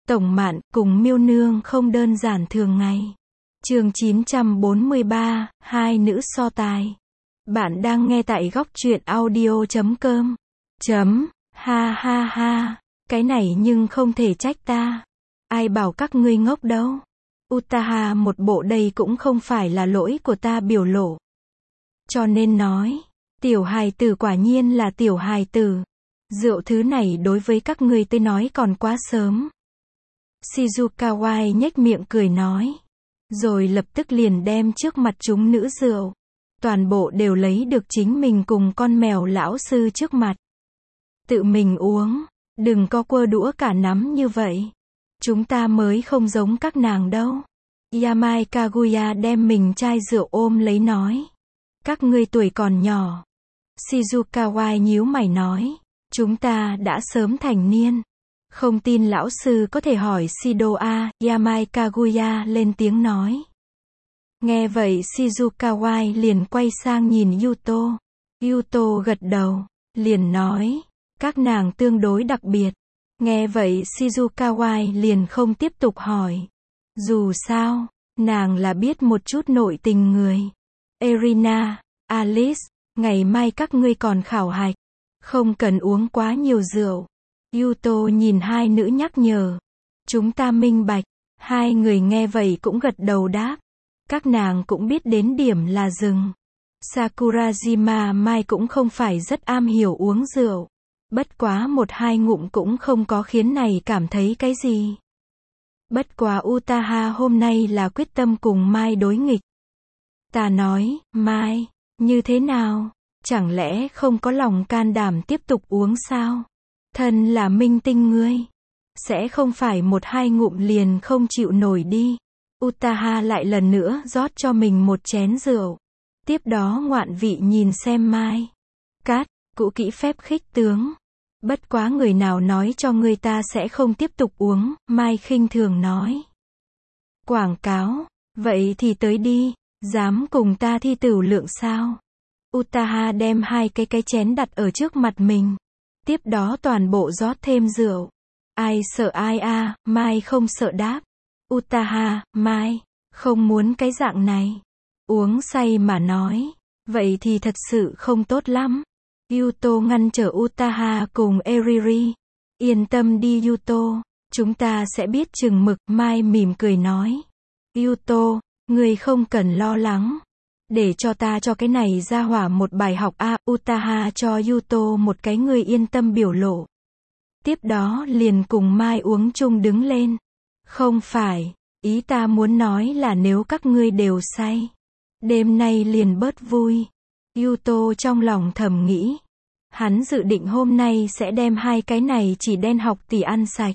Tổng Mạn cùng Miêu Nương không đơn giản thường ngày. Chương 943, hai nữ so tài. Bạn đang nghe tại góc truyện audio.com. Ha ha ha, cái này nhưng không thể trách ta. Ai bảo các ngươi ngốc đâu. Uttaha một bộ đây cũng không phải là lỗi của ta biểu lộ. Cho nên nói, tiểu hài tử quả nhiên là tiểu hài tử. Rượu thứ này đối với các ngươi tới nói còn quá sớm. Shizukawai nhếch miệng cười nói. Rồi lập tức liền đem trước mặt chúng nữ rượu. Toàn bộ đều lấy được chính mình cùng con mèo lão sư trước mặt. Tự mình uống, đừng có quơ đũa cả nắm như vậy. Chúng ta mới không giống các nàng đâu. Yamai Kaguya đem mình chai rượu ôm lấy nói. Các ngươi tuổi còn nhỏ. Shizukawai nhíu mày nói. Chúng ta đã sớm thành niên. Không tin lão sư có thể hỏi Shido a. Yamai Kaguya lên tiếng nói. Nghe vậy Shizukawai liền quay sang nhìn Yuto. Yuto gật đầu, liền nói. Các nàng tương đối đặc biệt. Nghe vậy Shizukawai liền không tiếp tục hỏi. Dù sao, nàng là biết một chút nội tình người. Erina, Alice, ngày mai các ngươi còn khảo hạch. Không cần uống quá nhiều rượu. Yuto nhìn hai nữ nhắc nhở. Chúng ta minh bạch. Hai người nghe vậy cũng gật đầu đáp. Các nàng cũng biết đến điểm là dừng. Sakurajima Mai cũng không phải rất am hiểu uống rượu. Bất quá một hai ngụm cũng không có khiến này cảm thấy cái gì. Bất quá Uttaha hôm nay là quyết tâm cùng Mai đối nghịch. Ta nói, Mai, như thế nào? Chẳng lẽ không có lòng can đảm tiếp tục uống sao? Thân là minh tinh ngươi. Sẽ không phải một hai ngụm liền không chịu nổi đi. Uttaha lại lần nữa rót cho mình một chén rượu. Tiếp đó ngoạn vị nhìn xem Mai. Cát, cũ kỹ phép khích tướng. Bất quá người nào nói cho ngươi ta sẽ không tiếp tục uống, Mai khinh thường nói. Quảng cáo, vậy thì tới đi, dám cùng ta thi tửu lượng sao? Uttaha đem hai cái chén đặt ở trước mặt mình. Tiếp đó toàn bộ rót thêm rượu. Ai sợ ai a? Mai không sợ đáp. Uttaha, Mai, không muốn cái dạng này. Uống say mà nói, vậy thì thật sự không tốt lắm. Yuto ngăn trở Uttaha cùng Eriri. Yên tâm đi Yuto, chúng ta sẽ biết chừng mực. Mai mỉm cười nói. Yuto, ngươi không cần lo lắng. Để cho ta cho cái này ra hỏa một bài học a. Uttaha cho Yuto một cái ngươi yên tâm biểu lộ. Tiếp đó liền cùng Mai uống chung đứng lên. Không phải, ý ta muốn nói là nếu các ngươi đều say, đêm nay liền bớt vui. Yuto trong lòng thầm nghĩ. Hắn dự định hôm nay sẽ đem hai cái này chỉ đen học tỷ ăn sạch.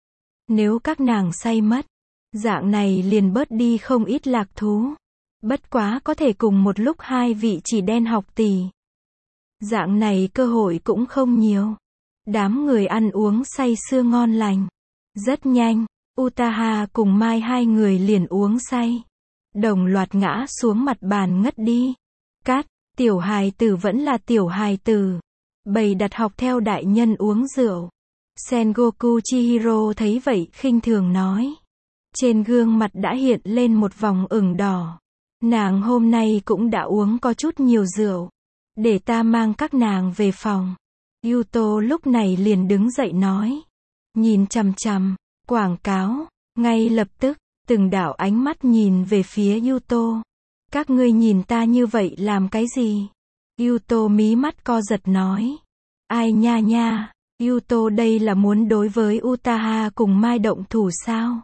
Nếu các nàng say mất, dạng này liền bớt đi không ít lạc thú. Bất quá có thể cùng một lúc hai vị chỉ đen học tỷ. Dạng này cơ hội cũng không nhiều. Đám người ăn uống say sưa ngon lành. Rất nhanh, Uttaha cùng Mai hai người liền uống say. Đồng loạt ngã xuống mặt bàn ngất đi. Cát, tiểu hài tử vẫn là tiểu hài tử. Bày đặt học theo đại nhân uống rượu. Sengoku Chihiro thấy vậy khinh thường nói. Trên gương mặt đã hiện lên một vòng ửng đỏ. Nàng hôm nay cũng đã uống có chút nhiều rượu. Để ta mang các nàng về phòng. Yuto lúc này liền đứng dậy nói. Nhìn chằm chằm, quảng cáo. Ngay lập tức, từng đạo ánh mắt nhìn về phía Yuto. Các ngươi nhìn ta như vậy làm cái gì? Yuto mí mắt co giật nói. Ai nha nha, Yuto đây là muốn đối với Uttaha cùng Mai động thủ sao?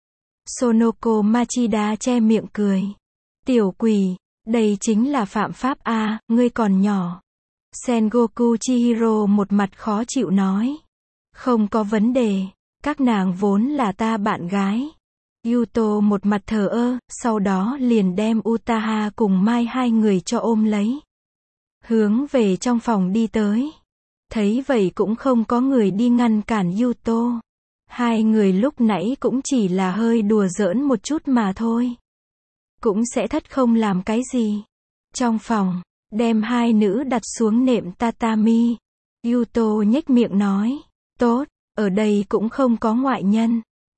Sonoko Machida che miệng cười. Tiểu quỷ, đây chính là phạm pháp a, ngươi còn nhỏ. Sengoku Chihiro một mặt khó chịu nói. Không có vấn đề, các nàng vốn là ta bạn gái. Yuto một mặt thờ ơ, sau đó liền đem Uttaha cùng Mai hai người cho ôm lấy. Hướng về trong phòng đi tới. Thấy vậy cũng không có người đi ngăn cản Yuto. Hai người lúc nãy cũng chỉ là hơi đùa giỡn một chút mà thôi. Cũng sẽ thất không làm cái gì. Trong phòng, đem hai nữ đặt xuống nệm tatami. Yuto nhếch miệng nói. Tốt, ở đây cũng không có ngoại nhân.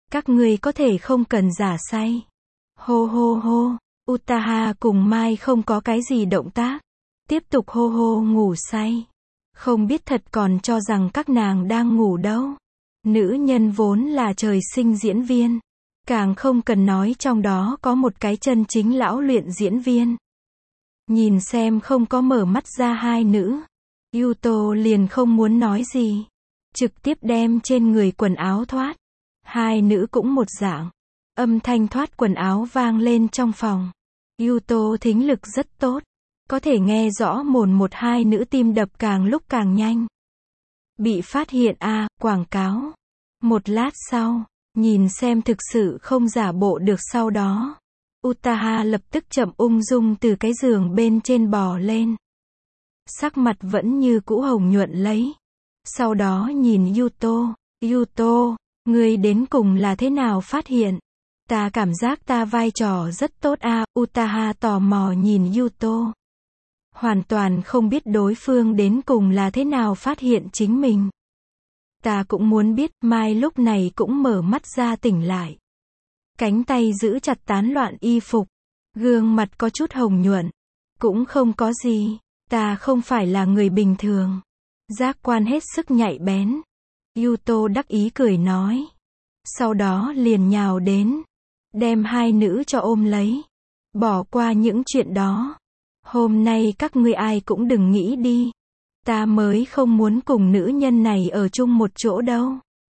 Các ngươi có thể không cần giả say. Hô hô hô, Utaha cùng Mai không có cái gì động tác. Tiếp tục hô hô ngủ say. Không biết thật còn cho rằng các nàng đang ngủ đâu. Nữ nhân vốn là trời sinh diễn viên. Càng không cần nói trong đó có một cái chân chính lão luyện diễn viên. Nhìn xem không có mở mắt ra hai nữ. Yuto liền không muốn nói gì. Trực tiếp đem trên người quần áo thoát. Hai nữ cũng một dạng. Âm thanh thoát quần áo vang lên trong phòng. Yuto thính lực rất tốt. Có thể nghe rõ mồn một hai nữ tim đập càng lúc càng nhanh. Bị phát hiện quảng cáo. Một lát sau, nhìn xem thực sự không giả bộ được sau đó. Utaha lập tức chậm ung dung từ cái giường bên trên bò lên. Sắc mặt vẫn như cũ hồng nhuận lấy. Sau đó nhìn Yuto. Yuto, ngươi đến cùng là thế nào phát hiện? Ta cảm giác ta vai trò rất tốt Utaha tò mò nhìn Yuto. Hoàn toàn không biết đối phương đến cùng là thế nào phát hiện chính mình. Ta cũng muốn biết. Mai lúc này cũng mở mắt ra tỉnh lại. Cánh tay giữ chặt tán loạn y phục. Gương mặt có chút hồng nhuận. Cũng không có gì. Ta không phải là người bình thường. Giác quan hết sức nhạy bén. Yuto đắc ý cười nói. Sau đó liền nhào đến. Đem hai nữ cho ôm lấy. Bỏ qua những chuyện đó. Hôm nay các ngươi ai cũng đừng nghĩ đi. Ta mới không muốn cùng nữ nhân này ở chung một chỗ đâu.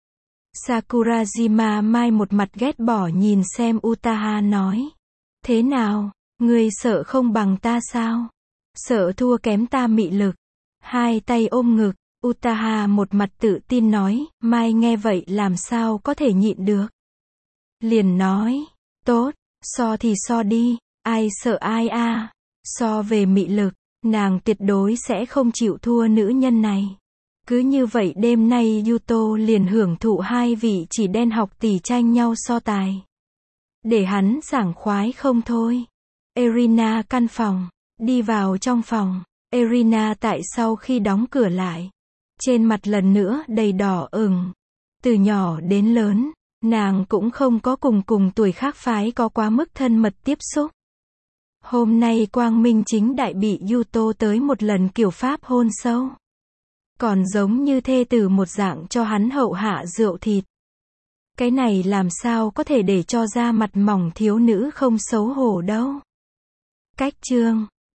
Sakurajima Mai một mặt ghét bỏ nhìn xem Utaha nói. Thế nào, ngươi sợ không bằng ta sao? Sợ thua kém ta mị lực. Hai tay ôm ngực, Utaha một mặt tự tin nói. Mai nghe vậy làm sao có thể nhịn được. Liền nói, tốt, so thì so đi, ai sợ ai So về mị lực, nàng tuyệt đối sẽ không chịu thua nữ nhân này. Cứ như vậy đêm nay Yuto liền hưởng thụ hai vị chỉ đen học tỷ tranh nhau so tài. Để hắn sảng khoái không thôi. Erina căn phòng, đi vào trong phòng. Erina tại sau khi đóng cửa lại. Trên mặt lần nữa đầy đỏ ửng. Từ nhỏ đến lớn, nàng cũng không có cùng tuổi khác phái có quá mức thân mật tiếp xúc. Hôm nay quang minh chính đại bị Yuto tới một lần kiểu pháp hôn sâu. Còn giống như thê tử một dạng cho hắn hậu hạ rượu thịt. Cái này làm sao có thể để cho da mặt mỏng thiếu nữ không xấu hổ đâu. Cách chương